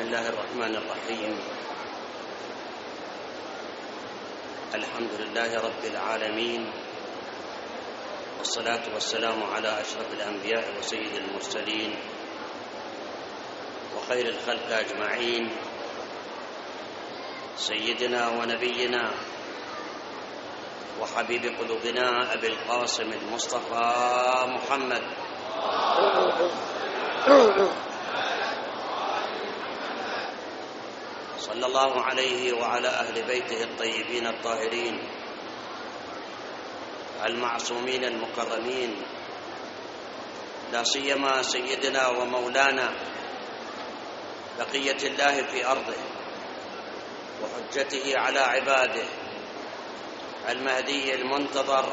الله الرحمن الرحيم. الحمد لله رب العالمين، والصلاة والسلام على أشرف الأنبياء وسيد المرسلين وخير الخلق أجمعين، سيدنا ونبينا وحبيب قلوبنا أبي القاسم المصطفى محمد صلى الله عليه وعلى أهل بيته الطيبين الطاهرين المعصومين المكرمين، لا سيما سيدنا ومولانا بقية الله في أرضه وحجته على عباده المهدي المنتظر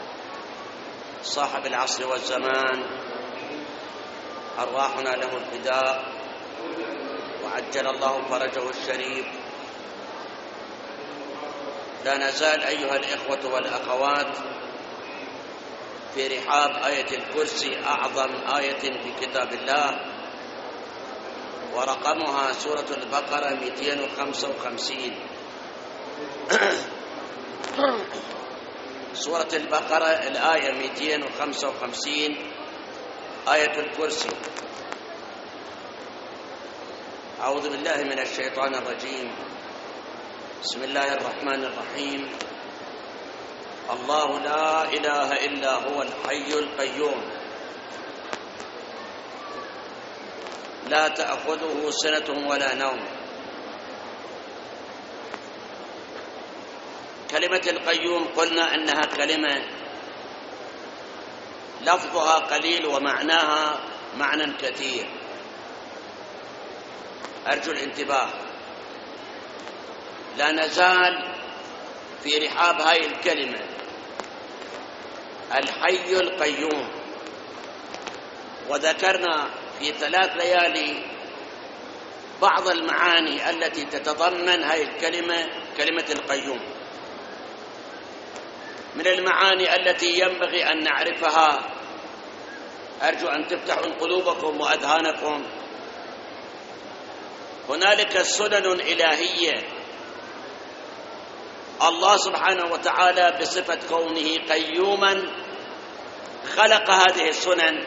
صاحب العصر والزمان، أرواحنا له الفداء وعجل الله فرجه الشريف. لا نزال أيها الإخوة والأخوات في رحاب آية الكرسي، أعظم آية في كتاب الله، ورقمها سورة البقرة 255. سورة البقرة الآية 255 آية الكرسي. أعوذ بالله من الشيطان الرجيم. بسم الله الرحمن الرحيم. الله لا إله إلا هو الحي القيوم لا تأخذه سنة ولا نوم. كلمة القيوم قلنا أنها كلمة لفظها قليل ومعناها معنى كثير. أرجو الانتباه، لا نزال في رحاب هاي الكلمة الحي القيوم، وذكرنا في 3 ليالي بعض المعاني التي تتضمن هاي الكلمة، كلمة القيوم. من المعاني التي ينبغي أن نعرفها، أرجو أن تفتحوا قلوبكم وأذهانكم، هنالك سنن إلهية الله سبحانه وتعالى بصفة كونه قيوما خلق هذه السنن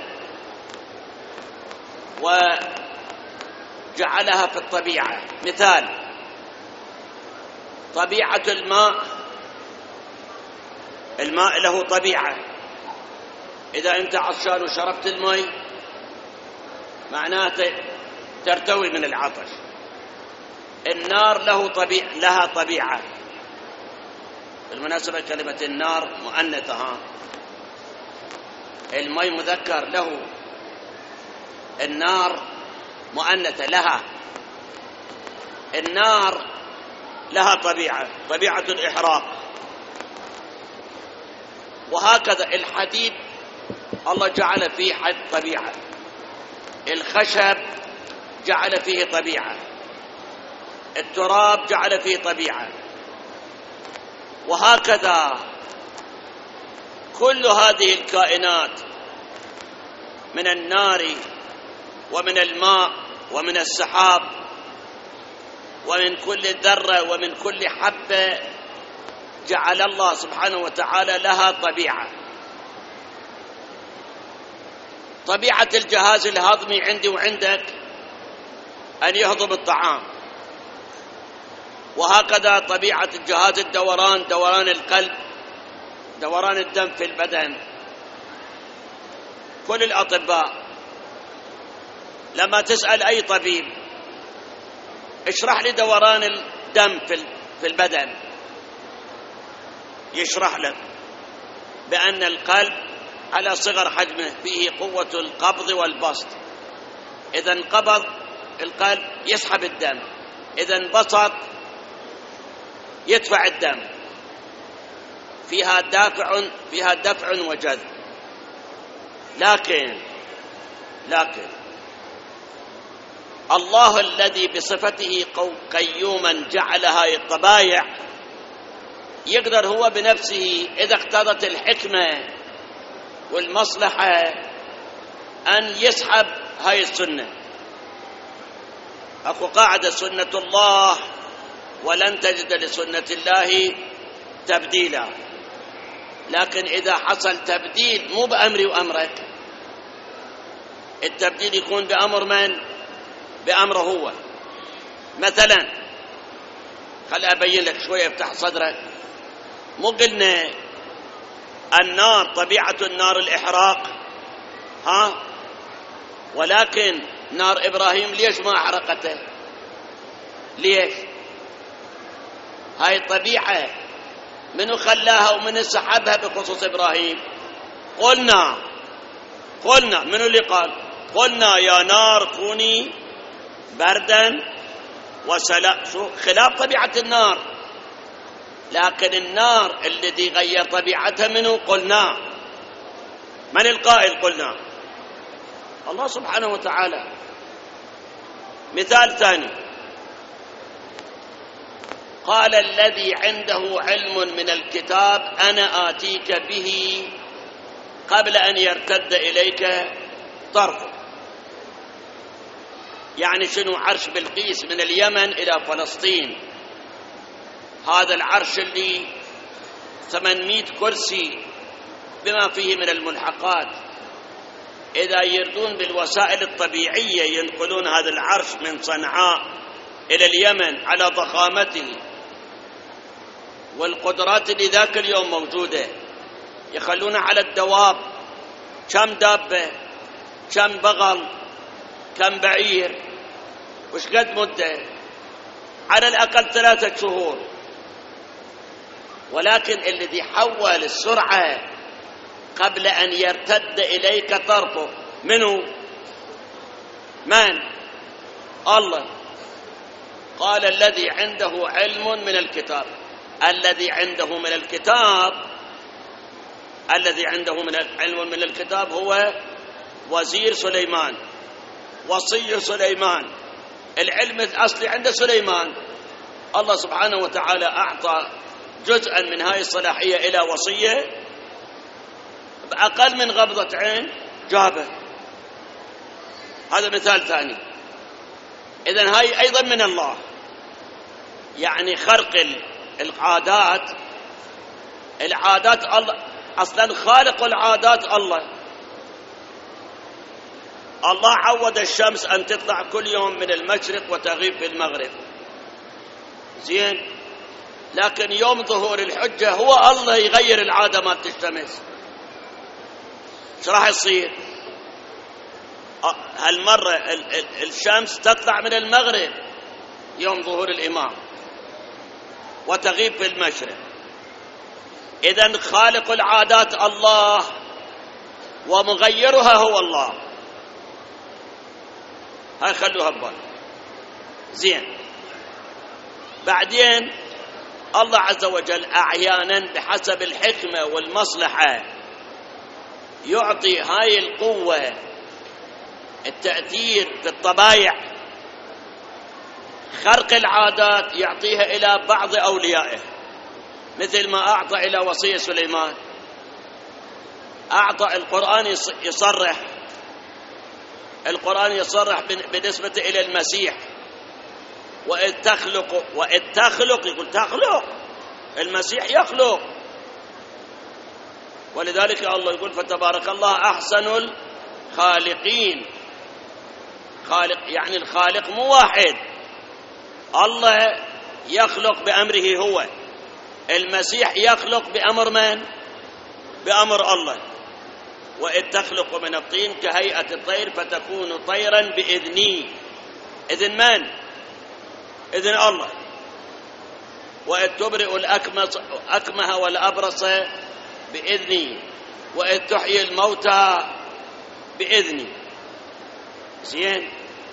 وجعلها في الطبيعة. مثال طبيعة الماء له طبيعة. إذا أنت عطشان وشربت الماء معناته ترتوي من العطش. النار لها طبيعة. بالمناسبة كلمة النار مؤنثة، الماء مذكر له، النار مؤنثة لها. النار لها طبيعة الإحراق. وهكذا الحديد الله جعل فيه طبيعة، الخشب جعل فيه طبيعة، التراب جعل فيه طبيعة، وهكذا كل هذه الكائنات من النار ومن الماء ومن السحاب ومن كل ذرة ومن كل حبة جعل الله سبحانه وتعالى لها طبيعة. طبيعة الجهاز الهضمي عندي وعندك أن يهضم الطعام، وهكذا طبيعة الجهاز الدوران، دوران القلب، دوران الدم في البدن. كل الأطباء لما تسأل أي طبيب اشرح لي دوران الدم في البدن، يشرح لك بأن القلب على صغر حجمه فيه قوة القبض والبسط. إذا انقبض القلب يسحب الدم، إذا انبسط يدفع الدم، فيها دفع وجذب. لكن الله الذي بصفته قيوما جعل هاي الطبايع يقدر هو بنفسه إذا اقتضت الحكمة والمصلحة أن يسحب هاي السنة. أكو قاعدة: سنة الله ولن تجد لسنة الله تبديلا. لكن إذا حصل تبديل مو بأمري وأمرك، التبديل يكون بأمر من؟ بأمره هو. مثلا خل أبين لك شوية، افتح صدرك. مو قلنا النار طبيعة النار الإحراق، ولكن نار إبراهيم ليش ما أحرقته؟ ليش؟ هاي الطبيعة منو خلاها ومن سحبها بخصوص إبراهيم؟ قلنا منو اللي قال؟ قلنا يا نار كوني بردا وسلام، خلاف طبيعة النار. لكن النار الذي غير طبيعتها منه؟ قلنا. من القائل؟ قلنا الله سبحانه وتعالى. مثال ثاني: قال الذي عنده علم من الكتاب أنا آتيك به قبل أن يرتد إليك طرفك. يعني شنو؟ عرش بلقيس من اليمن إلى فلسطين، هذا العرش اللي 800 كرسي بما فيه من الملحقات، إذا يردون بالوسائل الطبيعية ينقلون هذا العرش من صنعاء إلى اليمن على ضخامته والقدرات اللي ذاك اليوم موجودة، يخلونه على الدواب. كم دابة، كم بغل، كم بعير، وش قد مدة؟ على الأقل 3 شهور. ولكن الذي حول السرعة قبل أن يرتد إليك طرفه منه؟ من؟ الله. قال الذي عنده علم من الكتاب. الذي عنده من الكتاب، الذي عنده من علم من الكتاب هو وزير سليمان، وصي سليمان. العلم الأصلي عند سليمان. الله سبحانه وتعالى أعطى جزءا من هاي الصلاحية إلى وصية، بأقل من غمضة عين جابه. هذا مثال ثاني. إذن هاي أيضا من الله. يعني خرق العادات الله أصلا خالق العادات. الله عود الشمس أن تطلع كل يوم من المشرق وتغيب في المغرب، زين. لكن يوم ظهور الحجة هو الله يغير العادة مالت الشمس. ايش راح يصير؟ هالمرة الشمس تطلع من المغرب يوم ظهور الإمام وتغيب في المشرق. إذن خالق العادات الله ومغيرها هو الله. هاي خلوها ببال، زين. بعدين الله عز وجل أحيانا بحسب الحكمة والمصلحة يعطي هاي القوة التأثير في الطبائع، خرق العادات، يعطيها إلى بعض أوليائه، مثل ما أعطى إلى وصي سليمان. أعطى القرآن يصرح بالنسبة إلى المسيح: وإذ تخلق، يقول تخلق، المسيح يخلق. ولذلك الله يقول: فتبارك الله أحسن الخالقين. خالق يعني الخالق مو واحد، الله يخلق بأمره هو، المسيح يخلق بأمر من؟ بأمر الله. وإذ تخلق من الطين كهيئة الطير فتكون طيرا بإذني. إذن من؟ إذن الله. وإذ تبرئ الأكمه والأبرص بإذني، وإذ تحيي الموتى بإذني. زين.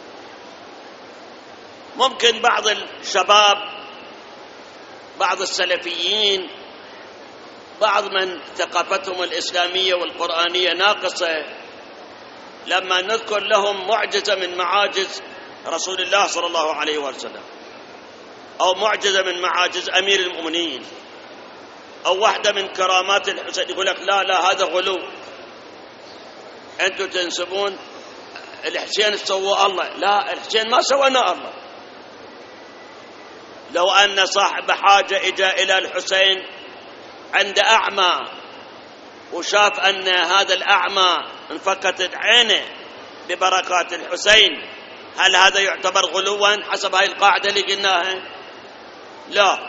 ممكن بعض الشباب، بعض السلفيين، بعض من ثقافتهم الإسلامية والقرآنية ناقصة، لما نذكر لهم معجزة من معاجز رسول الله صلى الله عليه وسلم، أو معجزة من معاجز أمير المؤمنين، أو واحدة من كرامات الحسين، يقول لك لا هذا غلو، أنتم تنسبون الحسين سوى الله. لا، الحسين ما سوى الله، لو أن صاحب حاجة إجا إلى الحسين عند أعمى وشاف أن هذا الأعمى انفكت عينه ببركات الحسين، هل هذا يعتبر غلوا حسب هاي القاعدة اللي قلناها؟ لا.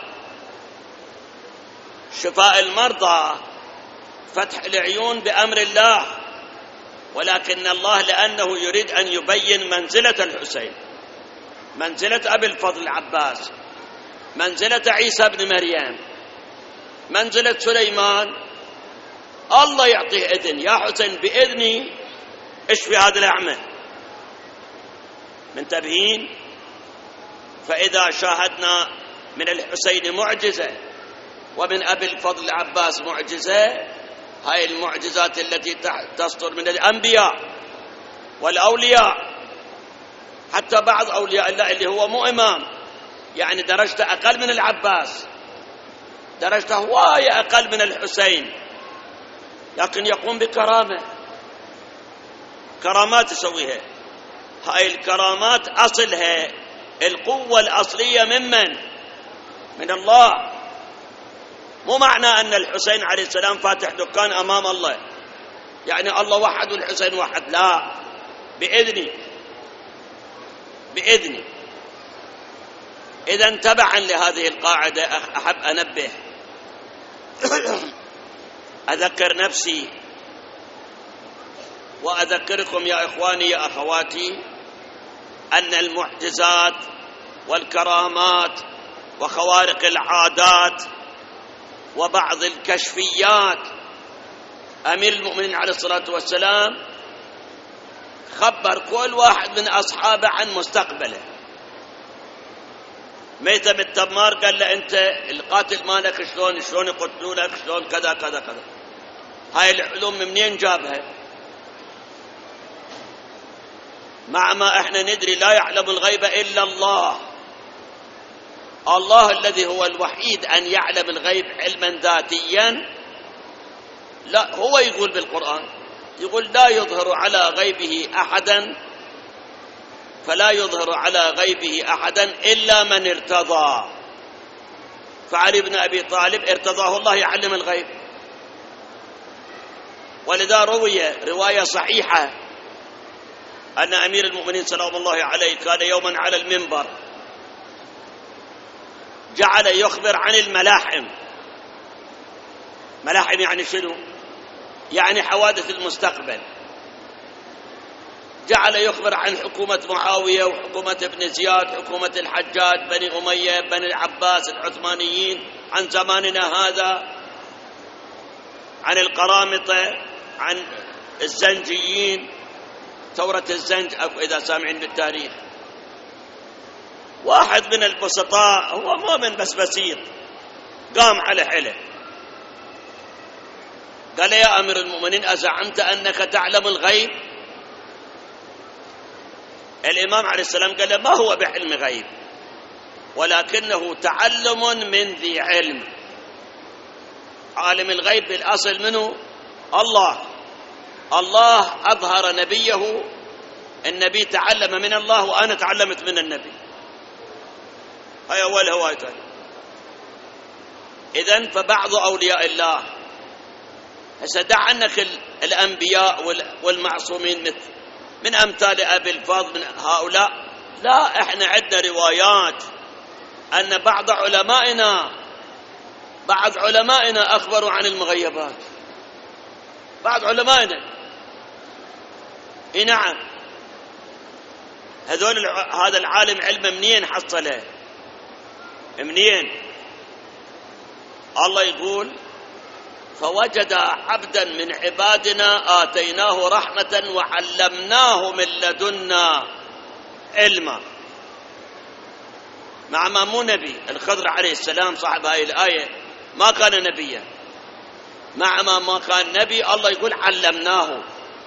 شفاء المرضى فتح العيون بأمر الله، ولكن الله لأنه يريد أن يبين منزلة الحسين، منزلة أبي الفضل العباس، منزلة عيسى بن مريم، منزلة سليمان، الله يعطيه إذن، يا حسين بإذني اشفي هذا الأعمى. منتبهين؟ فإذا شاهدنا من الحسين معجزة ومن أبي الفضل العباس معجزة، هاي المعجزات التي تصدر من الأنبياء والأولياء، حتى بعض أولياء الله اللي هو مو إمام، يعني درجته أقل من العباس، درجته هواية أقل من الحسين، لكن يقوم بكرامة، كرامات يسويها. هاي الكرامات أصلها القوة الأصلية من الله. مو معنى أن الحسين عليه السلام فاتح دكان أمام الله يعني الله وحد والحسين وحد، لا، بإذني. إذن تبعا لهذه القاعدة أحب أنبه أذكر نفسي وأذكركم يا إخواني يا أخواتي أن المعجزات والكرامات وخوارق العادات وبعض الكشفيات، أمير المؤمنين عليه الصلاة والسلام خبر كل واحد من أصحابه عن مستقبله. ميتم التمار قال له أنت القاتل مالك شلون يقتلونك، شلون كذا كذا كذا. هاي العلوم منين جابها؟ مع ما احنا ندري لا يعلم الغيب إلا الله، الله الذي هو الوحيد أن يعلم الغيب علما ذاتيا. لا، هو يقول بالقرآن، يقول لا يظهر على غيبه أحدا، فلا يظهر على غيبه أحدا إلا من ارتضى. فعلي بن أبي طالب ارتضاه الله يعلم الغيب، ولذا روي رواية صحيحة أن أمير المؤمنين سلام الله عليه كان يوما على المنبر جعل يخبر عن الملاحم. ملاحم يعني شنو؟ يعني حوادث المستقبل. جعل يخبر عن حكومة معاوية وحكومة ابن زياد، حكومة الحجاج، بني أمية، بني العباس، العثمانيين، عن زماننا هذا، عن القرامطة، عن الزنجيين، ثورة الزنج إذا سامعين بالتاريخ. واحد من البسطاء هو مؤمن بس بسيط قام على حله قال يا أمير المؤمنين أزعمت أنك تعلم الغيب؟ الإمام عليه السلام قال ما هو بعلم غيب، ولكنه تعلم من ذي علم. عالم الغيب بالأصل منه الله، الله أظهر نبيه، النبي تعلم من الله وأنا تعلمت من النبي. هاي أول هوايته. إذن فبعض أولياء الله هسه دع عنك الأنبياء والمعصومين من أمثال أبي الفضل من هؤلاء، لا، إحنا عندنا روايات أن بعض علمائنا أخبروا عن المغيبات. بعض علمائنا نعم. هذا العالم علمه منين حصله؟ منين؟ الله يقول فوجد عبدا من عبادنا آتيناه رحمة وعلمناه من لدنا علما. مع ما مو نبي، الخضر عليه السلام صاحب هاي الآية ما كان نبيا، مع ما كان نبي الله يقول علمناه.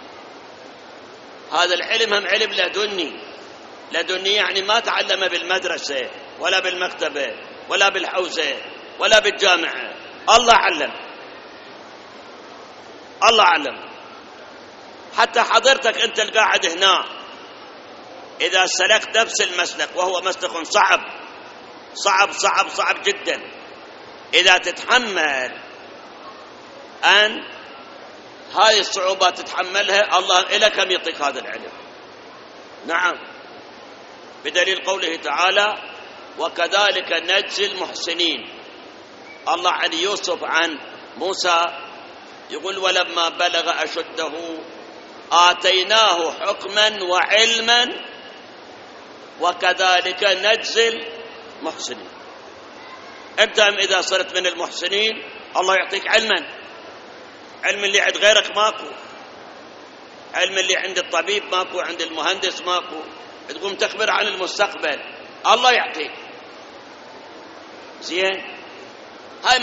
هذا العلم هم علم لدني يعني ما تعلم بالمدرسة ولا بالمكتبة ولا بالحوزة ولا بالجامعة، الله علم. حتى حضرتك أنت القاعد هنا إذا سلكت نفس المسلك وهو مسلك صعب صعب صعب صعب جدا. إذا تتحمل أن هذه الصعوبات تتحملها، الله إلى كم يعطيك هذا العلم. نعم، بدليل قوله تعالى: وكذلك نجزي المحسنين. الله عن يوسف عن موسى يقول: ولما بلغ أشده آتيناه حكما وعلما وكذلك نجزي المحسنين. أنت إذا صرت من المحسنين الله يعطيك علما، علم اللي عند غيرك ماكو، علم اللي عند الطبيب ماكو، عند المهندس ماكو. تقوم تخبر عن المستقبل، الله يعطيك. زين، هاي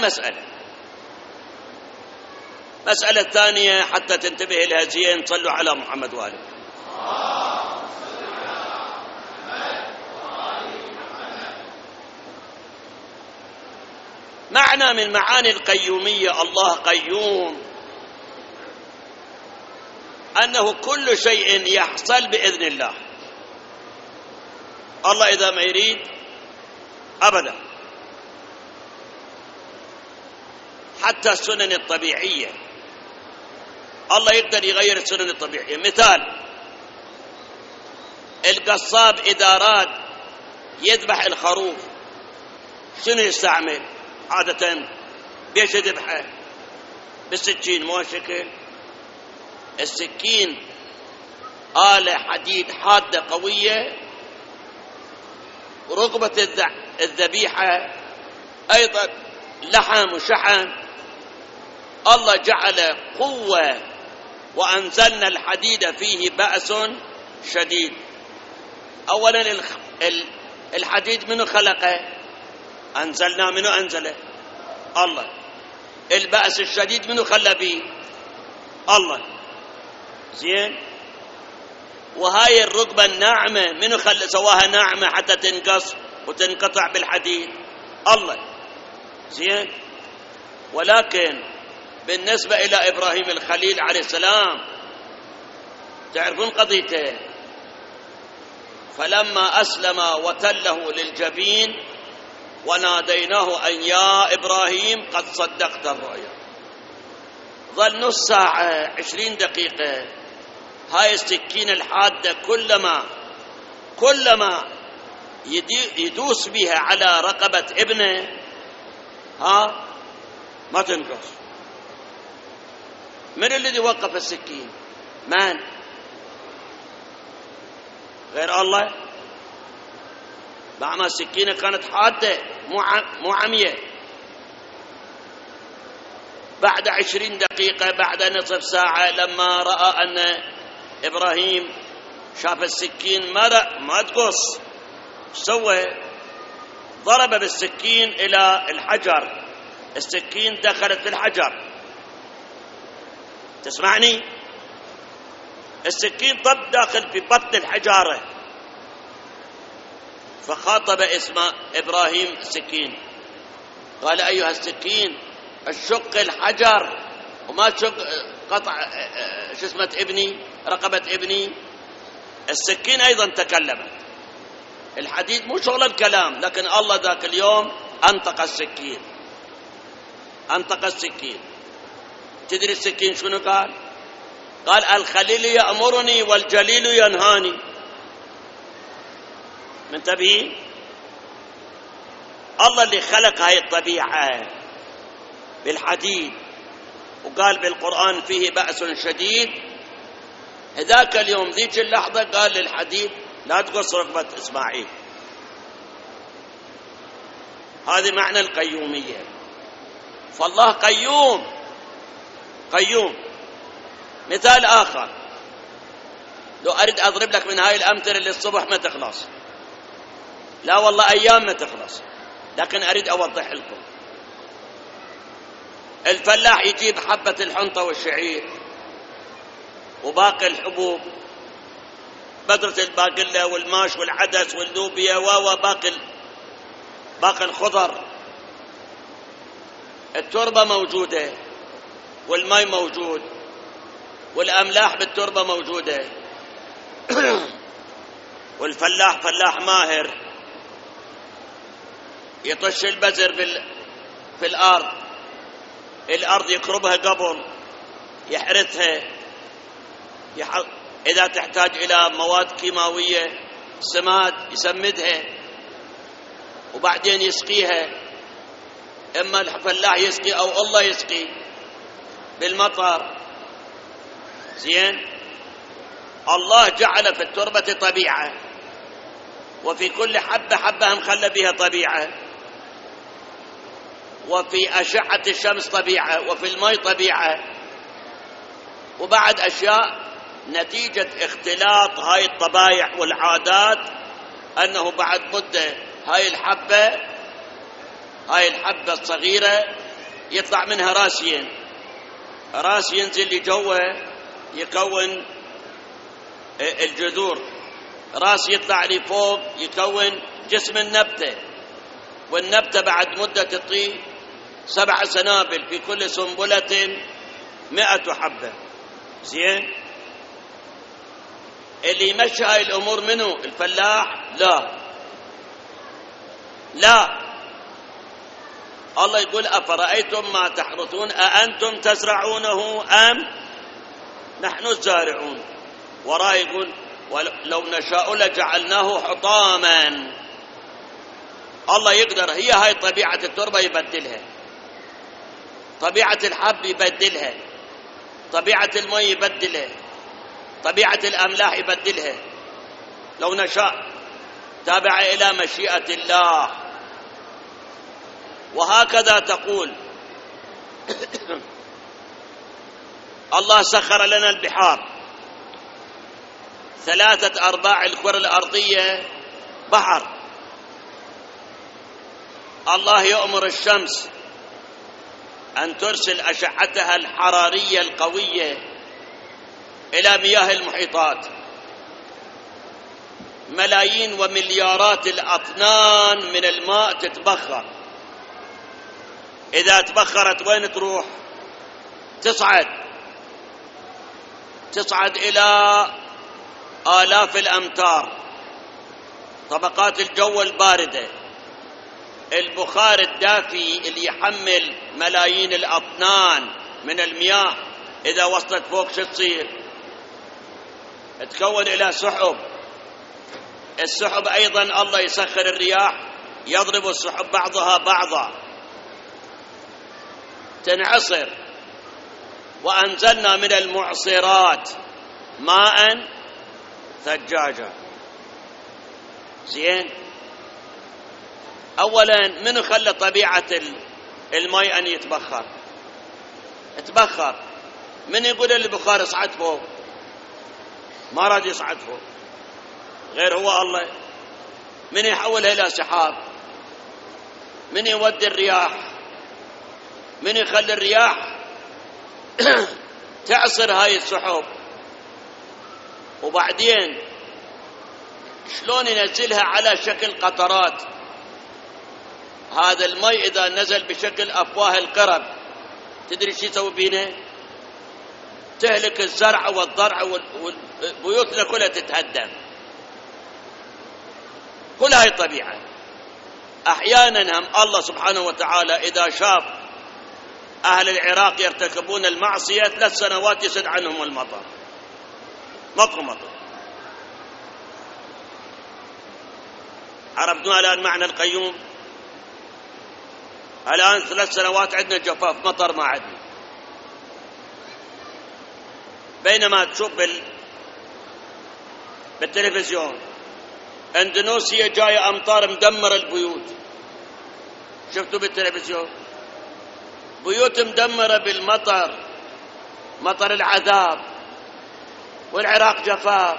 مسألة ثانية حتى تنتبه لها زين. صلوا على محمد وآله. معنى من معاني القيومية، الله قيوم، أنه كل شيء يحصل بإذن الله. الله إذا ما يريد أبدا، حتى السنن الطبيعية الله يقدر يغير السنن الطبيعية. مثال: القصاب إذا أراد يذبح الخروف شنو يستعمل عادة؟ بيش يذبحه؟ بالسكين، مو شكل. السكين آلة حديد حادة قوية، رقبة الذبيحة أيضا لحم وشحم. الله جعل قوة، وأنزلنا الحديد فيه بأس شديد. أولا الحديد منو خلقه؟ أنزلنا. منو أنزله؟ الله. البأس الشديد منو خلى به؟ الله. زين، وهاي الرقبة الناعمة منو خلى سواها ناعمة حتى تنقص وتنقطع بالحديد؟ الله. زين، ولكن بالنسبة إلى إبراهيم الخليل عليه السلام تعرفون قضيته؟ فلما أسلم وتله للجبين وناديناه أن يا إبراهيم قد صدقت الرؤيا. ظل نص ساعة 20 دقيقة هاي السكين الحادة كلما يدوس بها على رقبة ابنه ما تنقص. من الذي وقف السكين؟ من؟ غير الله. مع ما السكينة كانت حادة مو عمية. بعد 20 دقيقة، بعد نصف ساعة، لما رأى أن إبراهيم شاف السكين ما تقص، سوى؟ ضرب بالسكين إلى الحجر. السكين دخلت في الحجر. تسمعني؟ السكين طب داخل في بطن الحجارة. فخاطب إبراهيم السكين، قال: أيها السكين، الشق الحجر وما شق قطع ابني، رقبة ابني. السكين أيضا تكلمت. الحديد مو شغل الكلام، لكن الله ذاك اليوم أنطق السكين. تدري السكين شنو قال؟ قال: الخليل يأمرني والجليل ينهاني. منتبهين؟ الله اللي خلق هاي الطبيعة بالحديد، وقال بالقرآن فيه بأس شديد. ذاك اليوم ذيك اللحظة قال للحديد: لا تقص رقبة إسماعيل. هذه معنى القيومية. فالله قيوم. مثال آخر، لو أريد أضرب لك من هاي الأمثلة اللي الصبح ما تخلص، لا والله أيام ما تخلص، لكن أريد أوضح لكم. الفلاح يجيب حبة الحنطة والشعير وباقي الحبوب، بذرة الباقلة والماش والعدس واللوبيا باقي الخضر. التربة موجودة والماء موجود والأملاح بالتربة موجودة. والفلاح فلاح ماهر، يطش البذر في الأرض يقربها قبل، يحرثها، إذا تحتاج إلى مواد كيماوية سماد يسمدها، وبعدين يسقيها، إما الفلاح يسقي أو الله يسقي بالمطر. زين، الله جعل في التربة طبيعة، وفي كل حبة حبة مخلى بها طبيعة، وفي أشعة الشمس طبيعة، وفي الماء طبيعة، وبعد أشياء نتيجة اختلاط هاي الطبائع والعادات، أنه بعد مدة هاي الحبة الصغيرة يطلع منها راس ينزل لجوه يكون الجذور، راس يطلع لفوق يكون جسم النبتة، والنبتة بعد مدة تطي 7 سنابل، في كل سنبلة 100 حبة. زين، اللي يمشي هاي الأمور منه الفلاح؟ لا، الله يقول أفرأيتم ما تحرثون أأنتم تزرعونه أم نحن الزارعون. وراه يقول ولو نشاء لجعلناه حطاما. الله يقدر، هي هاي طبيعة التربة يبدلها، طبيعة الحب يبدلها، طبيعة الماء يبدلها، طبيعة الأملاح يبدلها لو نشاء، تابع إلى مشيئة الله. وهكذا تقول الله سخر لنا البحار، 3/4 الكرة الأرضية بحر. الله يؤمر الشمس أن ترسل أشعتها الحرارية القوية إلى مياه المحيطات، ملايين ومليارات الأطنان من الماء تتبخر. إذا تبخرت وين تروح؟ تصعد إلى آلاف الأمتار، طبقات الجو الباردة، البخار الدافي اللي يحمل ملايين الأطنان من المياه، إذا وصلت فوق شو تصير؟ تكون إلى سحب. السحب أيضا الله يسخر الرياح، يضرب السحب بعضها بعضا تنعصر. وأنزلنا من المعصرات ماء ثجاجا. زين، أولا من خلى طبيعة الماء أن يتبخر؟ من يقول البخار يصعد فوق؟ ما راد يصعد فوق غير هو الله. من يحولها إلى سحاب؟ من يودي الرياح؟ من يخلي الرياح تعصر هاي السحب؟ وبعدين شلون ينزلها على شكل قطرات؟ هذا الماء إذا نزل بشكل أفواه القرب، تدري شو يسوي بينا؟ تهلك الزرع والضرع والبيوت كلها تتهدم. كل هاي الطبيعة. أحيانا هم الله سبحانه وتعالى إذا شاف أهل العراق يرتكبون المعصية 3 سنوات يسد عنهم المطر، ماكو مطر. عرفتوا الآن معنى القيوم؟ الآن 3 سنوات عندنا جفاف، مطر ما عندنا. بينما تشوف بالتلفزيون اندونيسيا جاية أمطار مدمرة البيوت، شفتوا بالتلفزيون؟ بيوت مدمرة بالمطر، مطر العذاب، والعراق جفاف.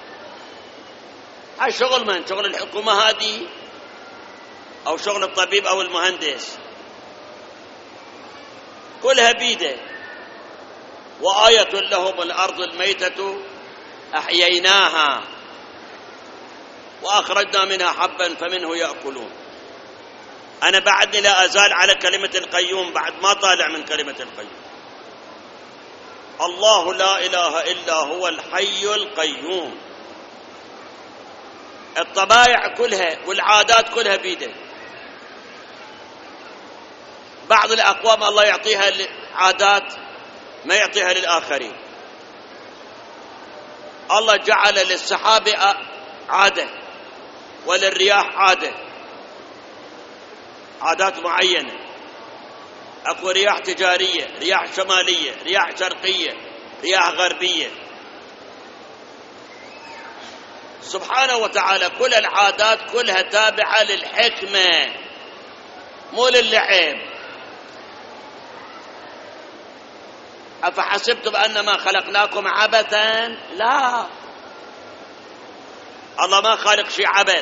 هاي شغل من؟ شغل الحكومة هذه أو شغل الطبيب أو المهندس؟ كلها بيده. وآية لهم الأرض الميتة أحييناها وأخرجنا منها حبا فمنه يأكلون. أنا بعدني لا أزال على كلمة القيوم، بعد ما طالع من كلمة القيوم. الله لا إله إلا هو الحي القيوم. الطبائع كلها والعادات كلها بيده. بعض الأقوام الله يعطيها عادات ما يعطيها للآخرين. الله جعل للسحاب عادة وللرياح عادات معينة. أكو رياح تجارية، رياح شمالية، رياح شرقية، رياح غربية. سبحانه وتعالى كل العادات كلها تابعة للحكمة مو للعب. أفحسبتم أنما خلقناكم عبثا؟ لا، الله ما خالق شيء عبث.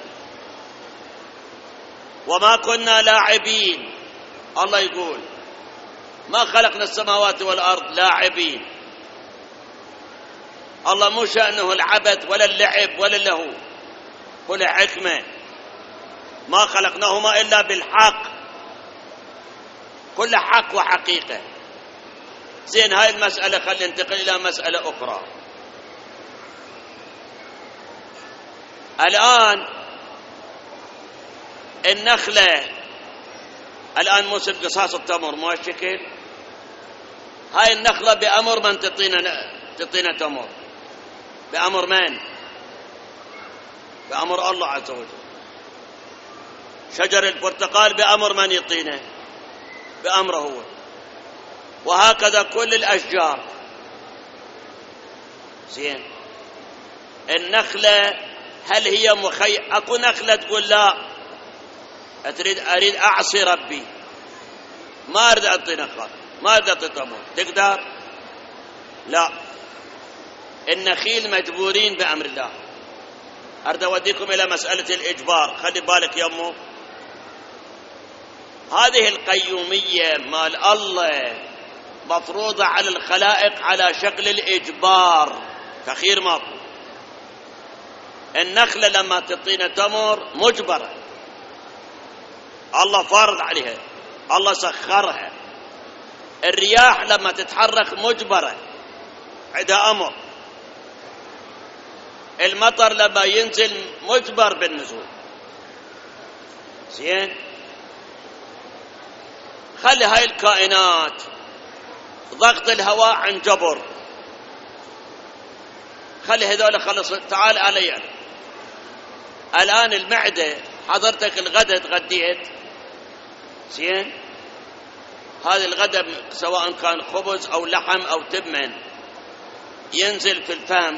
وما كنا لاعبين، الله يقول ما خلقنا السماوات والأرض لاعبين. الله مو شأنه العبث ولا اللعب ولا اللهو، كل حكمة. ما خلقناهما إلا بالحق، كل حق وحقيقة. زين، هاي المسألة خلينا ننتقل إلى مسألة أخرى. الآن النخلة، الآن موسم قصاص التمر مو هالشكل. هاي النخلة بأمر من تعطينا تمر؟ بأمر من؟ بأمر الله عز وجل. شجر البرتقال بأمر من يعطينا؟ بأمره هو. وهكذا كل الأشجار. زين، النخلة هل هي أكو نخلة تقول لا أريد أعصي ربي، ما أريد أعطي نخل، ما أريد أعطي تمر، تقدر؟ لا، النخيل مجبورين بأمر الله. أريد أوديكم إلى مسألة الإجبار، خلي بالك يمو. هذه القيومية مال الله مفروضة على الخلائق على شكل الإجبار، تخير ماكو. النخلة لما تعطينا تمر مجبرة، الله فارض عليها، الله سخرها. الرياح لما تتحرك مجبرة، عندها أمر. المطر لما ينزل مجبر بالنزول. زين، خلي هاي الكائنات ضغط الهواء عن جبر، خلي هذول خلص. تعال علي الآن المعدة، حضرتك الغداء تغديت، زين، هذا الغداء سواء كان خبز أو لحم أو تمن ينزل في الفم،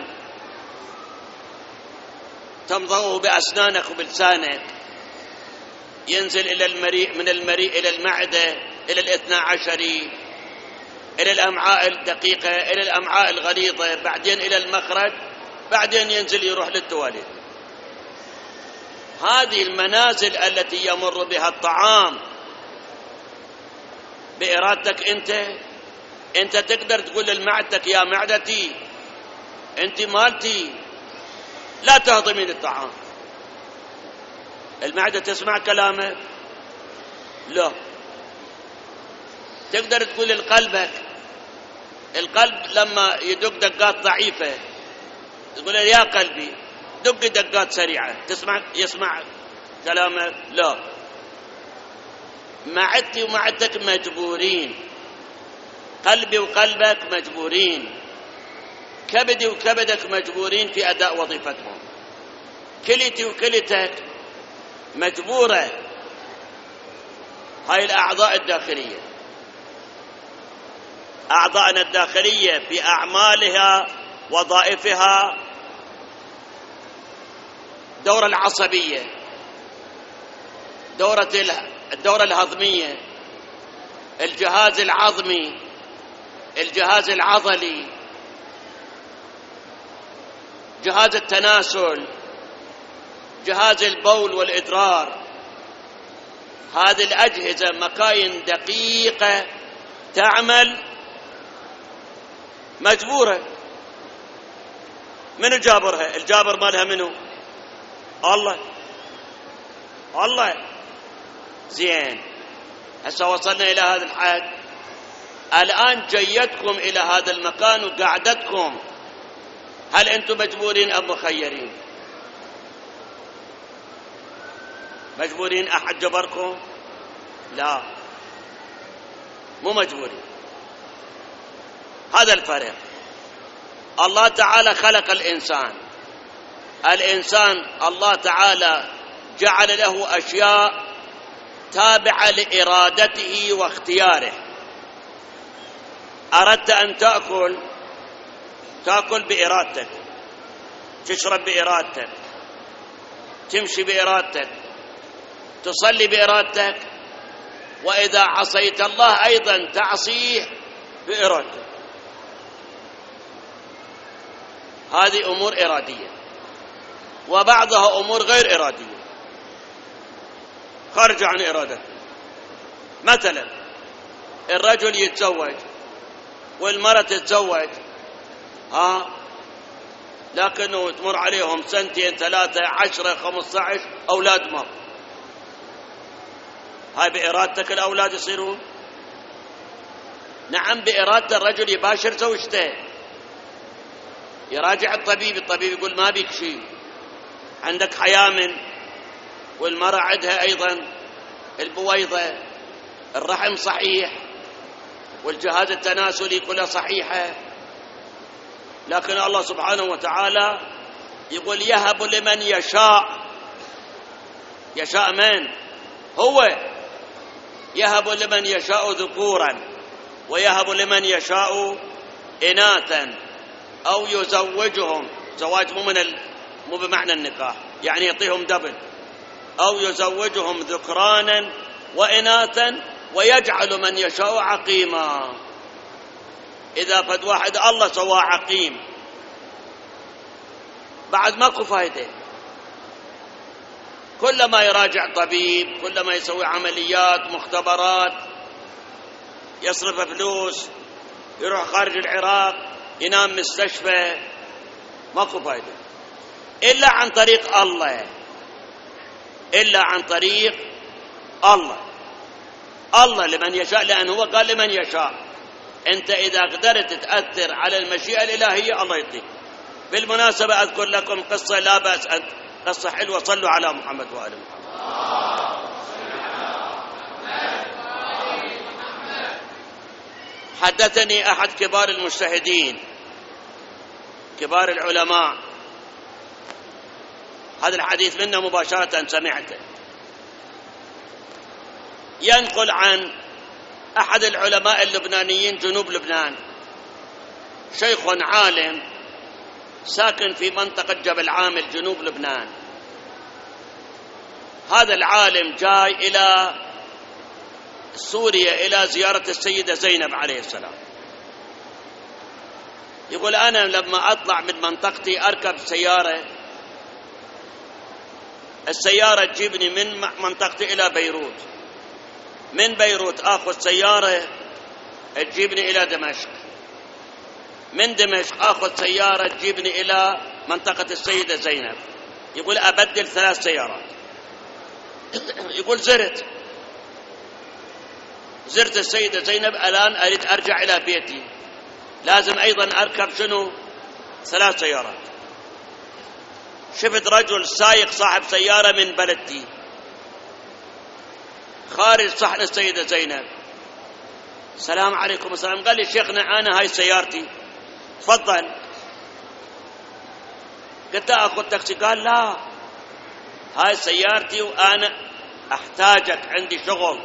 تمضغه بأسنانك وبلسانك، ينزل إلى المريء، من المريء إلى المعدة، إلى الاثنى عشري، إلى الأمعاء الدقيقة، إلى الأمعاء الغليظة، بعدين إلى المخرج، بعدين ينزل يروح للتواليت. هذه المنازل التي يمر بها الطعام بإرادتك أنت تقدر تقول لمعدتك يا معدتي أنت مالتي لا تهضمين الطعام. المعدة تسمع كلامك؟ لا. تقدر تقول لقلبك، القلب لما يدق دقات ضعيفة تقول يا قلبي دق دقات سريعة، يسمع كلامك؟ لا. معدتي ومعدتك مجبورين، قلبي وقلبك مجبورين، كبدي وكبدك مجبورين في أداء وظيفتهم، كليتي وكليتك مجبورة. هاي الأعضاء الداخلية، أعضاءنا الداخلية في أعمالها وظائفها، الدورة العصبية، الدورة الهضمية، الجهاز العظمي، الجهاز العضلي، جهاز التناسل، جهاز البول والإدرار. هذه الأجهزة مكاين دقيقة تعمل مجبورة. من جابرها؟ الجابر مالها منه؟ الله. زين، هسه وصلنا إلى هذا الحد. الآن جيتكم إلى هذا المكان وقعدتكم، هل أنتم مجبورين أم مخيرين؟ مجبورين؟ أحد جبركم؟ لا. مو مجبورين. هذا الفرق. الله تعالى خلق الإنسان الله تعالى جعل له أشياء تابعة لإرادته واختياره. أردت أن تأكل بإرادتك، تشرب بإرادتك، تمشي بإرادتك، تصلي بإرادتك، وإذا عصيت الله أيضا تعصيه بإرادتك. هذه أمور إرادية، وبعضها أمور غير إرادية خارج عن إرادته. مثلا الرجل يتزوج والمرأة تتزوج، لكنه تمر عليهم 2 3 10 15 أولاد مر. هاي بإرادتك الأولاد يصيرون؟ نعم بإرادة الرجل يباشر زوجته، يراجع الطبيب يقول ما بيك شيء، عندك حيامن، والمرأة عندها أيضا البويضة، الرحم صحيح، والجهاز التناسلي كلها صحيحة. لكن الله سبحانه وتعالى يقول يهب لمن يشاء. يشاء من؟ هو يهب لمن يشاء ذكورا ويهب لمن يشاء إناثا أو يزوجهم، زواج مو بمعنى النكاح، يعني يعطيهم دبل، أو يزوجهم ذكرانا وإناثا ويجعل من يشاء عقيما. إذا قد واحد الله سواه عقيم بعد ماكو فايدة. كلما يراجع طبيب، كلما يسوي عمليات مختبرات، يصرف فلوس، يروح خارج العراق، ينام مستشفى، ماكو فايدة إلا عن طريق الله، إلا عن طريق الله لمن يشاء، لأن هو قال لمن يشاء. أنت إذا قدرت تأثر على المشيئة الإلهية الله يعطيك. بالمناسبة أذكر لكم قصة لا بأس، قصة حلوة، صلوا على محمد وآل محمد. حدثني أحد كبار المجتهدين كبار العلماء، هذا الحديث منه مباشرة سمعته، ينقل عن أحد العلماء اللبنانيين جنوب لبنان، شيخ عالم ساكن في منطقة جبل عامل جنوب لبنان. هذا العالم جاي إلى سوريا إلى زيارة السيدة زينب عليه السلام. يقول أنا لما أطلع من منطقتي أركب سيارة، السيارة تجيبني من منطقتي إلى بيروت، من بيروت آخذ سيارة تجيبني إلى دمشق، من دمشق آخذ سيارة تجيبني إلى منطقة السيدة زينب. يقول أبدل 3 سيارات. يقول زرت السيدة زينب، الآن أريد أرجع إلى بيتي، لازم أيضا أركب 3 سيارات. شفت رجل سايق صاحب سيارة من بلدتي خارج صحن السيدة زينب، السلام عليكم. السلام. قال لي شيخنا أنا هاي سيارتي، تفضل. قلت أخذ تاكسي؟ قال لا، هاي سيارتي وأنا أحتاجك، عندي شغل.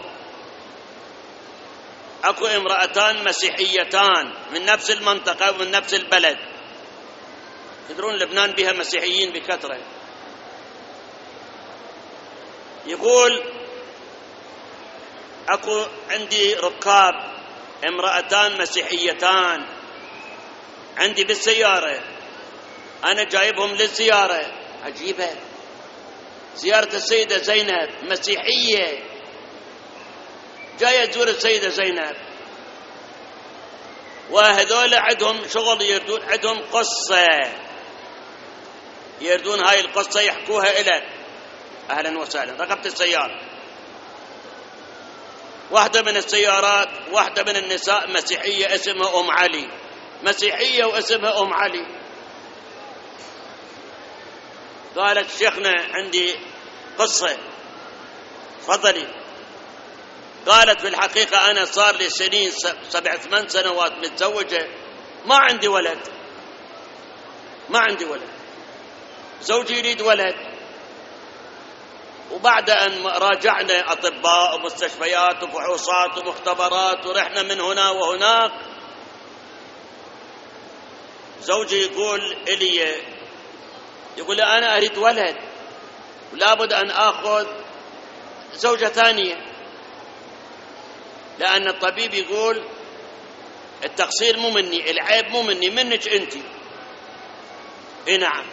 أكو امرأتان مسيحيتان من نفس المنطقة ومن نفس البلد، تدرون لبنان بها مسيحيين بكثرة. يقول أكو عندي ركاب امرأتان مسيحيتان عندي بالسيارة، أنا جايبهم للزيارة. عجيبة، زيارة السيدة زينب، مسيحية جاية تزور السيدة زينب، وهذول عندهم شغل، يردون عندهم قصة، يردون هاي القصة يحكوها إلك. أهلا وسهلا. ركبت السيارة، واحدة من السيارات، واحدة من النساء مسيحية اسمها أم علي، مسيحية واسمها أم علي. قالت شيخنا عندي قصة، تفضلي. قالت في الحقيقة أنا صار لي سنين 7-8 سنوات متزوجة ما عندي ولد، ما عندي ولد، زوجي يريد ولد. وبعد أن راجعنا أطباء ومستشفيات وفحوصات ومختبرات ورحنا من هنا وهناك، زوجي يقول إلي، يقول أنا أريد ولد ولا بد أن أخذ زوجة ثانية، لأن الطبيب يقول التقصير مو مني، العيب مو مني، منك أنت. إيه نعم.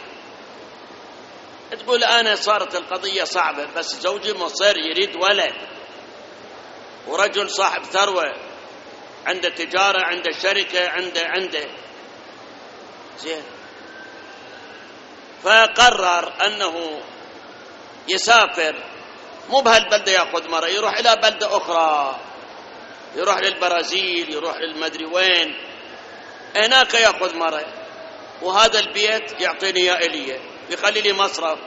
تقول أنا صارت القضية صعبة، بس زوجي مصر يريد ولد، ورجل صاحب ثروة، عنده تجارة، عنده شركة، عنده زين. فقرر أنه يسافر، مو بهالبلدة يأخذ مرة، يروح إلى بلدة أخرى، يروح للبرازيل، يروح للمدري وين، هناك يأخذ مرة، وهذا البيت يعطيني يا إلي، يخلي لي مصرف،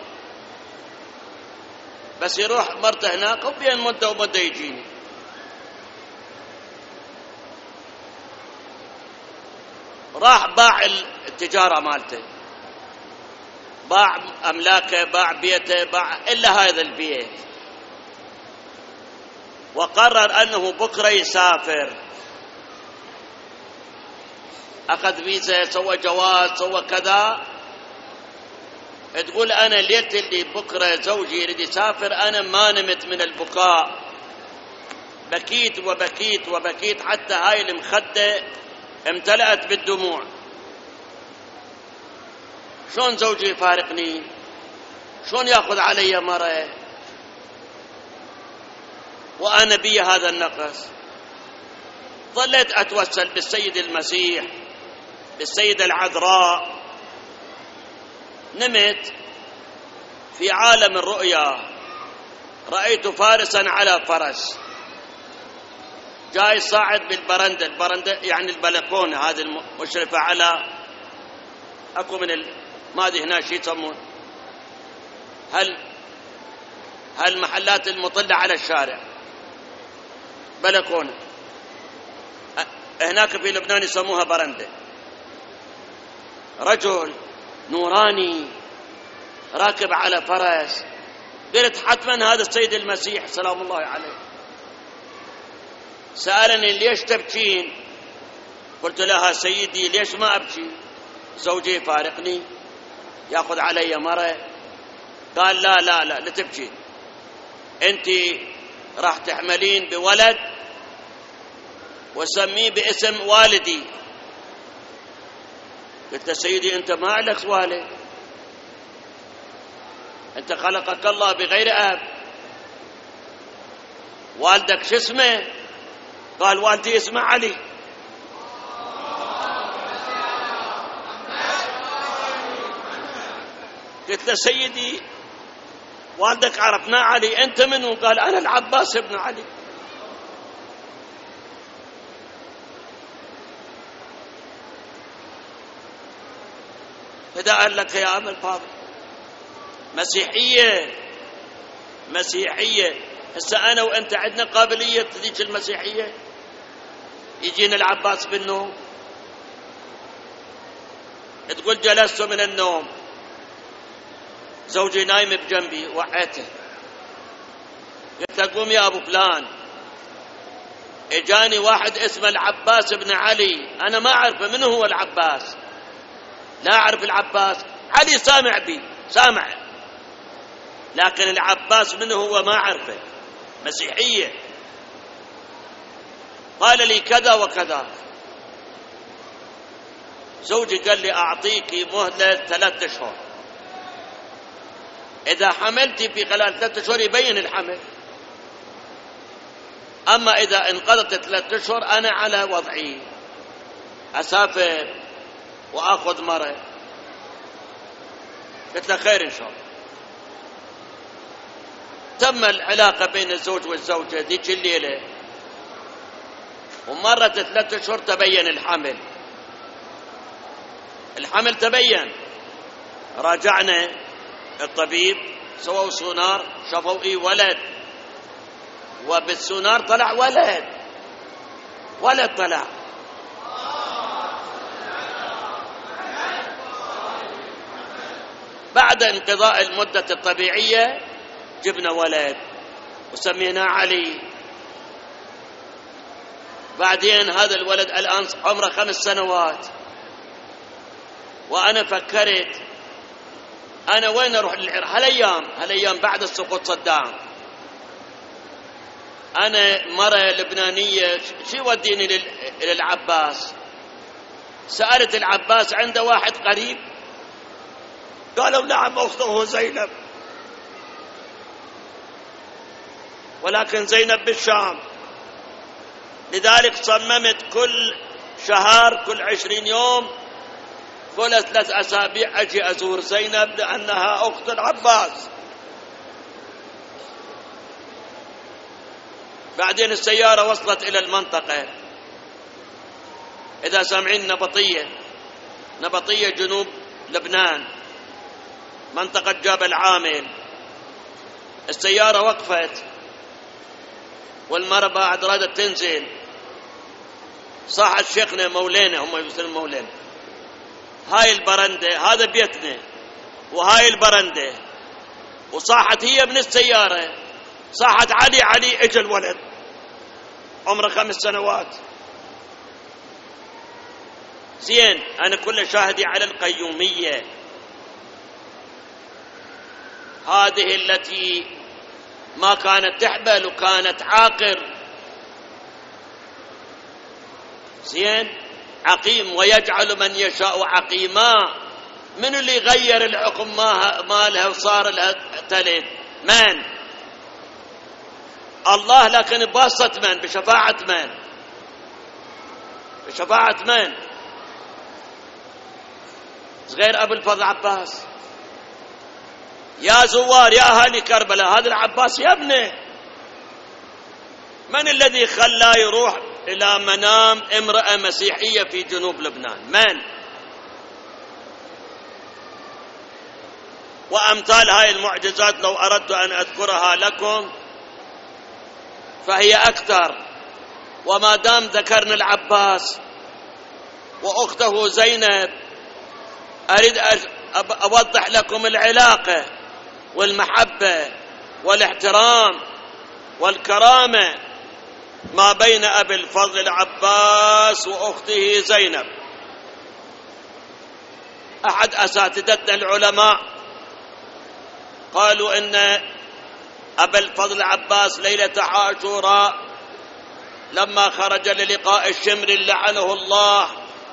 بس يروح مرته هناك وبين مدة ومدة يجيني. راح باع التجارة مالته، باع أملاكه، باع بيته، باع إلا هذا البيت، وقرر أنه بكرة يسافر. أخذ فيزا، سوى جواز، سوى كذا. تقول أنا ليلة اللي بكرة زوجي يريد يسافر أنا ما نمت من البكاء، بكيت وبكيت وبكيت حتى هاي المخدة امتلأت بالدموع. شلون زوجي يفارقني؟ شلون يأخذ علي مرة وأنا بي هذا النقص؟ ظليت أتوسل بالسيد المسيح، بالسيدة العذراء. نمت في عالم الرؤيا، رأيت فارسا على فرس جاي صاعد بالبرندة يعني البلكونة هذه المشرفة على أكو من ما أدري هنا شيء يسمون هالمحلات المطلة على الشارع، بلكونة هناك في لبنان يسموها برندة. رجل نوراني راكب على فرس، قلت حتما هذا السيد المسيح سلام الله عليه. سألني ليش تبكين؟ قلت لها سيدي ليش ما أبكي؟ زوجي فارقني، يأخذ علي مرة. قال لا لا لا لا تبكي، أنت راح تحملين بولد وسميه باسم والدي. قلت له سيدي أنت ما عليك والد، أنت خلقك الله بغير أب، والدك شو اسمه؟ قال والدي اسمه علي. قلت له سيدي والدك عرفنا علي، أنت منو؟ قال أنا العباس ابن علي. فدا قال لك يا أبا الفاضل مسيحية. هسه أنا وأنت عندنا قابلية ذيك المسيحية؟ يجينا العباس بالنوم، تقول جلست من النوم زوجي نايم بجنبي، وعيته قلت له قوم يا أبو فلان، اجاني واحد اسمه العباس بن علي، أنا ما أعرفه، من هو العباس؟ لا أعرف العباس، علي سامع بي سامع، لكن العباس من هو ما أعرفه، مسيحية. قال لي كذا وكذا. زوجي قال لي أعطيك مهلة 3 أشهر، إذا حملتي في خلال 3 أشهر يبين الحمل، أما إذا انقضت 3 أشهر أنا على وضعي أسافر وأخذ مرة. قلت له خير إن شاء الله. تم العلاقة بين الزوج والزوجة ذيك الليلة، ومرت 3 أشهر تبين الحمل تبين. راجعنا الطبيب، سووا سونار، شافوا ولد. وبالسونار طلع ولد طلع. بعد انقضاء المدة الطبيعية جبنا ولد وسميناه علي. بعدين هذا الولد الآن عمره 5 سنوات، وأنا فكرت أنا وين أروح هالأيام بعد سقوط صدام. أنا مرة لبنانية شو يوديني إلى العباس؟ سألت العباس عنده واحد قريب، قالوا نعم أخته زينب، ولكن زينب بالشام. لذلك صممت كل شهر كل 20 يوم كل 3 أسابيع أجي أزور زينب لأنها أخت العباس. بعدين السيارة وصلت إلى المنطقة، إذا سامعين نبطية جنوب لبنان، منطقة جبل عامل. السيارة وقفت والمرأة بعد رادت تنزل، صاحت شيخنا مولانا، هم يسمون مولانا، هاي البرندة هذا بيتنا وهاي البرندة، وصاحت هي من السيارة، صاحت علي اجى الولد عمره 5 سنوات. زين، أنا كل شاهدي على القيومية هذه التي ما كانت تحبل وكانت عاقر. زين، عقيم ويجعل من يشاء عقيما. من اللي غير الحكم مالها وصار لها تلد؟ من؟ الله. لكن بواسطة من؟ بشفاعة من؟ بشفاعة من؟ غير أبو الفضل عباس. يا زوار يا أهالي كربلاء، هذا العباس يا ابنه. من الذي خلاه يروح إلى منام امرأة مسيحية في جنوب لبنان؟ من؟ وأمثال هاي المعجزات لو أردت أن أذكرها لكم فهي أكثر. وما دام ذكرنا العباس وأخته زينب، أريد أوضح لكم العلاقة والمحبة والاحترام والكرامة ما بين أبي الفضل العباس وأخته زينب. أحد أساتذتنا العلماء قالوا إن أبا الفضل العباس ليلة عاشوراء لما خرج للقاء الشمر لعنه الله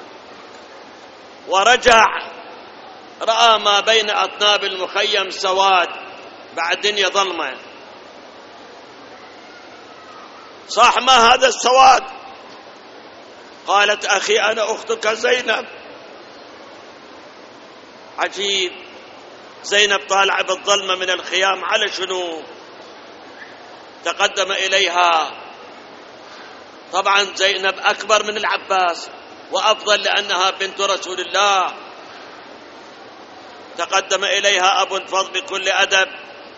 ورجع رأى ما بين أطناب المخيم سواد بعد دنيا ظلمة. صاح ما هذا السواد؟ قالت أخي أنا أختك زينب. عجيب، زينب طالعة بالظلمة من الخيام على شنو؟ تقدم إليها. طبعا زينب أكبر من العباس وأفضل لأنها بنت رسول الله. تقدم إليها أبو الفضل بكل أدب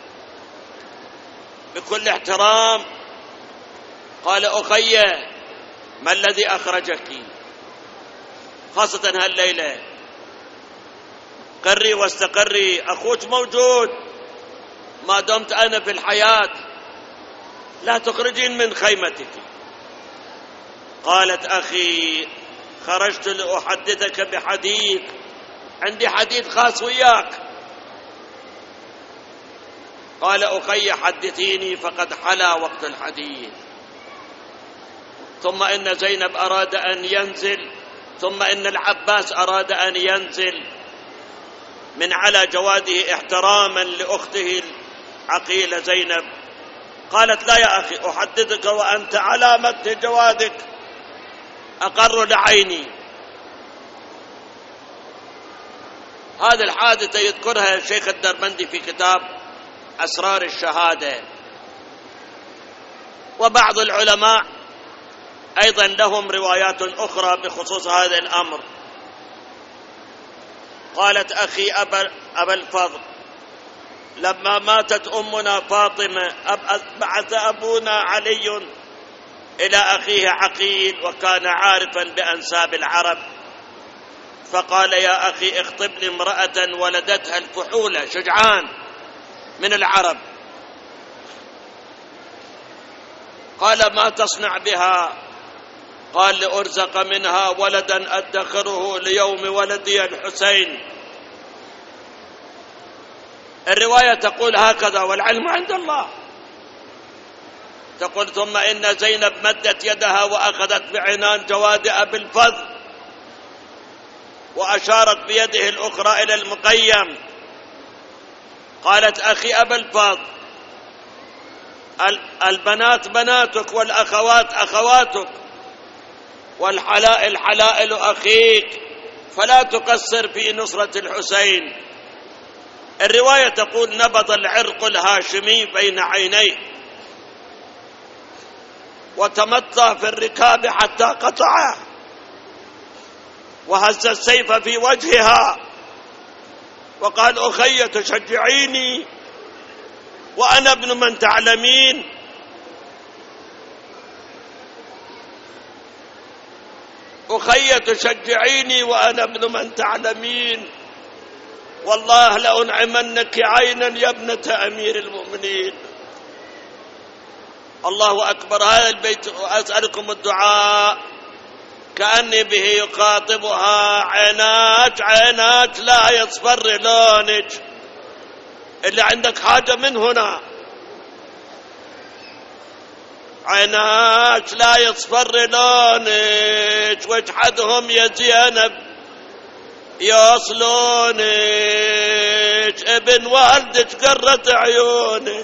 بكل احترام، قال أخي ما الذي أخرجك؟ خاصة هالليلة قري واستقري، أخوك موجود ما دمت أنا في الحياة، لا تخرجين من خيمتك. قالت أخي خرجت لأحدثك بحديث، عندي حديث خاص وياك. قال أخي حدثيني فقد حلا وقت الحديث. ثم إن زينب أراد أن ينزل، ثم إن العباس أراد أن ينزل من على جواده احتراما لأخته العقيلة زينب. قالت لا يا أخي أحدثك وأنت على متن جوادك أقر لعيني. هذه الحادثة يذكرها الشيخ الدربندي في كتاب أسرار الشهادة. وبعض العلماء أيضا لهم روايات أخرى بخصوص هذا الأمر. قالت أخي أبا الفضل لما ماتت أمنا فاطمة بعث أبونا علي إلى أخيه عقيل، وكان عارفا بأنساب العرب، فقال يا أخي اخطب لي امرأة ولدتها الفحولة شجعان من العرب. قال ما تصنع بها؟ قال لأرزق منها ولدا أدخره ليوم ولدي الحسين. الرواية تقول هكذا والعلم عند الله. تقول ثم إن زينب مدت يدها وأخذت بعنان جواد أبي الفضل وأشارت بيده الأخرى إلى المقيم، قالت أخي أبا الفضل، البنات بناتك والأخوات أخواتك والحلائل حلائل أخيك، فلا تقصر في نصرة الحسين. الرواية تقول نبض العرق الهاشمي بين عينيه وتمطى في الركاب حتى قطعه، وهز السيف في وجهها وقال أخي تشجعيني وأنا ابن من تعلمين. أخي تشجعيني وأنا ابن من تعلمين، والله لأنعمنك عينا يا ابنة أمير المؤمنين. الله أكبر. هذا البيت أسألكم الدعاء كأني به يخاطبها، عيناك عيناك لا يصفر لونك، اللي عندك حاجة من هنا، عيناك لا يصفر لونك، واجحدهم يا زينب يوصلونك، ابن والدك قرة عيونك.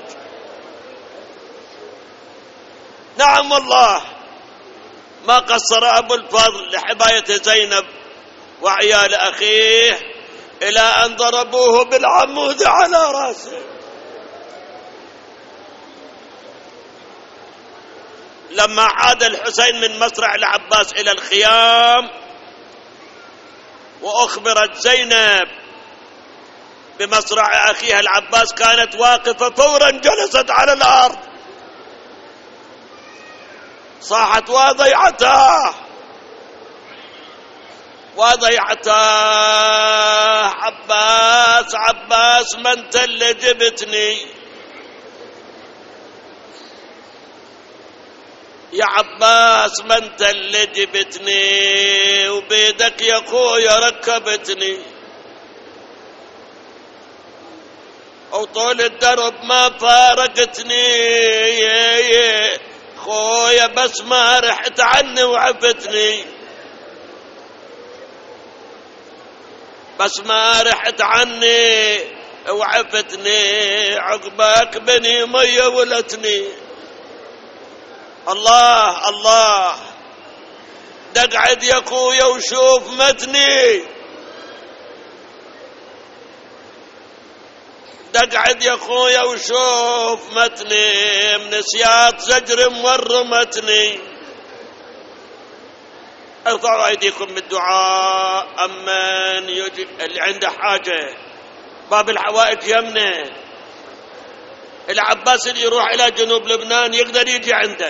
نعم والله ما قصر أبو الفضل لحماية زينب وعيال أخيه إلى أن ضربوه بالعمود على رأسه. لما عاد الحسين من مصرع العباس إلى الخيام وأخبرت زينب بمصرع أخيها العباس، كانت واقفة فورا جلست على الأرض، صاحت وضيعتاه وضيعتاه، عباس عباس ما انت اللي جبتني يا عباس، ما انت اللي جبتني وبيدك يا اخويا ركبتني، وطول الدرب ما فارقتني خويا، بس ما رحت عني وعفتني، بس ما رحت عني وعفتني، عقبك بني مية ولتني. الله الله، دقعد يا اخويا وشوف متني، دقعد يا اخويا وشوف متني، من سياط زجر مورمتني. ارفعوا ايديكم بالدعاء. امن يجيب اللي عنده حاجه، باب الحوائج يمنه. العباس اللي يروح الى جنوب لبنان يقدر يجي عندك.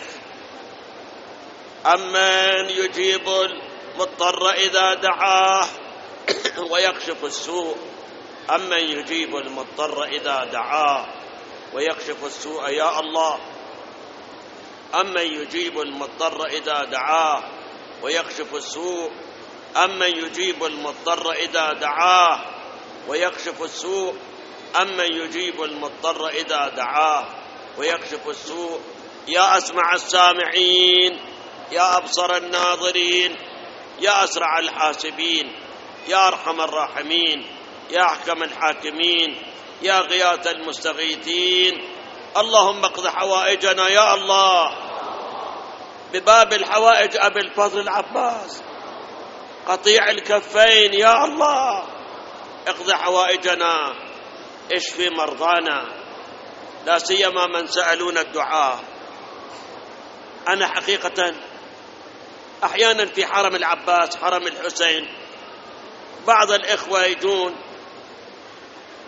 امن يجيب المضطر اذا دعاه ويكشف السوء. أمن يجيب المضطر إذا دعاه ويكشف السوء يا الله. أمن يجيب المضطر إذا دعاه ويكشف السوء. أمن يجيب المضطر إذا دعاه ويكشف السوء. أمن يجيب المضطر إذا دعاه ويكشف السوء. يا أسمع السامعين، يا أبصر الناظرين، يا أسرع الحاسبين، يا أرحم الراحمين، يا أحكم الحاكمين، يا غياث المستغيثين، اللهم اقض حوائجنا يا الله. بباب الحوائج أبي الفضل العباس قطيع الكفين يا الله، اقض حوائجنا، اشفي مرضانا، لا سيما من سألون الدعاء. أنا حقيقة أحيانا في حرم العباس حرم الحسين بعض الإخوة يجون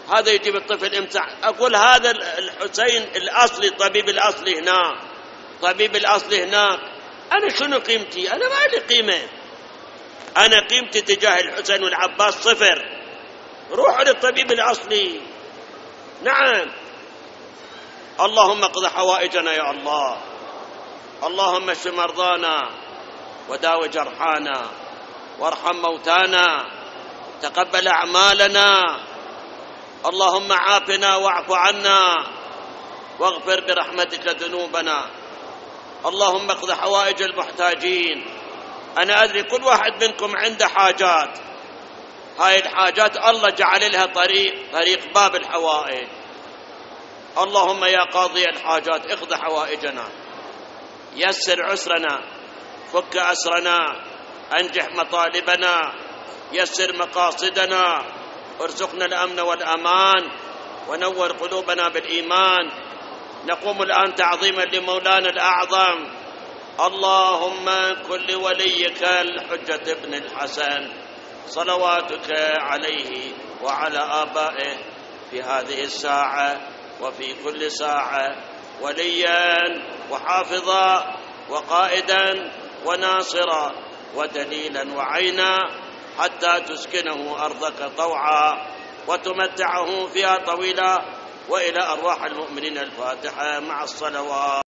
هذا يجيب الطفل امتحان. أقول هذا الحسين الأصلي، طبيب الأصلي هناك، طبيب الأصلي هناك، أنا شنو قيمتي؟ أنا ما لي قيمة، أنا قيمتي تجاه الحسين والعباس صفر. روحوا للطبيب الأصلي. نعم. اللهم اقض حوائجنا يا الله، اللهم اشف مرضانا وداو جرحانا وارحم موتانا، تقبل أعمالنا، اللهم عافنا واعف عنا واغفر برحمتك ذنوبنا، اللهم اقض حوائج المحتاجين. أنا أدري كل واحد منكم عنده حاجات، هاي الحاجات الله جعل لها طريق باب الحوائج. اللهم يا قاضي الحاجات اقض حوائجنا، يسر عسرنا، فك أسرنا، أنجح مطالبنا، يسر مقاصدنا، ارزقنا الأمن والأمان، ونور قلوبنا بالإيمان. نقوم الآن تعظيما لمولانا الأعظم. اللهم كن لوليك الحجة ابن الحسن صلواتك عليه وعلى آبائه في هذه الساعة وفي كل ساعة وليا وحافظا وقائدا وناصرا ودليلا وعينا، حتى تسكنه أرضك طوعا وتمتعه فيها طويلا. وإلى أرواح المؤمنين الفاتحة مع الصلوات.